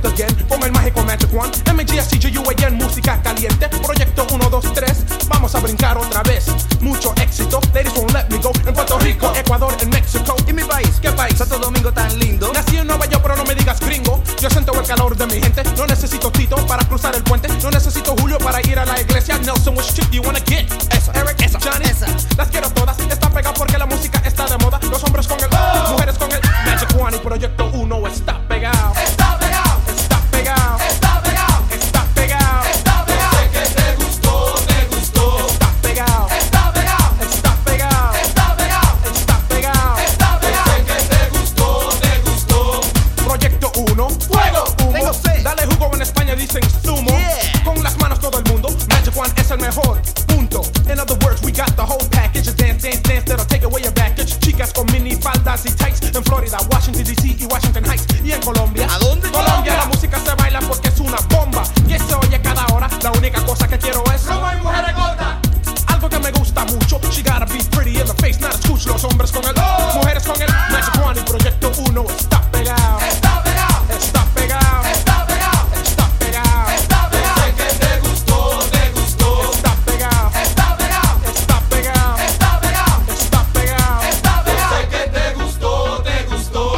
back again con el mágico Magic One. MGSTGUAN, música caliente. Proyecto 1, 2, 3. Vamos a brincar otra vez. Mucho éxito, ladies won't let me go. En Puerto Rico, Ecuador, en México. ¿Y mi país? ¿Qué país? Santo Domingo tan lindo. Nací en Nueva York, pero no me digas gringo. Yo siento el calor de mi gente. No necesito Tito para cruzar el puente. No necesito Julio para ir a la iglesia. Nelson, which chick do you wanna get? Esa, Eric, esa, Johnny, esa. Las quiero todas. Está pegado porque la música está de moda. Los hombres con el mujeres con el Magic One. Y Proyecto 1 está pegado. Está pegado. Está pegado. Está pegado. Está pegado. Está pegado. Sé que te gustó, te gustó. Está pegado. Está pegado. Está pegado. Está pegado. Está pegado. Está pegado. Sé que te gustó, te gustó. Proyecto 1. Fuego. Humo. Tengo sed. Dale jugo, en España dicen zumo. Yeah. Con las manos todo el mundo. Magic One es el mejor. Punto. In other words, we got the whole package. Dance, dance, dance, that'll take away your baggage. Chicas con mini faldas y tights. En Florida, Washington DC y Washington Heights. Y en Colombia. ¿A dónde? Colombia, la música se baila porque es una bomba. Que se oye cada hora. La única cosa que quiero es Robo y mujeres gordas. algo que me gusta mucho. She gotta be pretty in the face, not escucho. Los hombres con el mujeres con el Magic One. Y Proyecto 1 está pegado. Está pegado. Está pegado. Está pegado. Está pegado. Está pegado. Sé que te gustó, te gustó. Está pegado. Está pegado. Está pegado. Está pegado. Está pegado. Está pegado. Sé que te gustó, te gustó.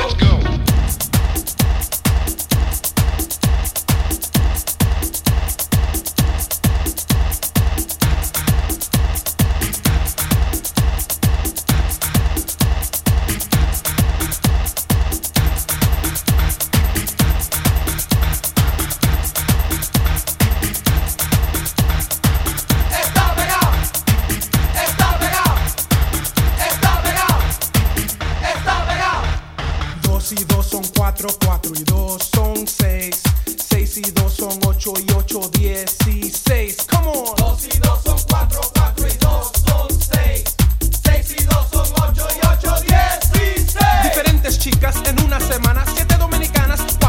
Está pegado. Está pegado. Está pegado. Está pegado. 2 y 2 son 4, 4 y 2 son 6. 6 y 2 son 8 y 8, 16. Come on. 2 y 2 son 4, 4 y 2 son 6. 6 y 2 son 8 y 8, 16. Diferentes chicas en una semana. 7 dominicanas,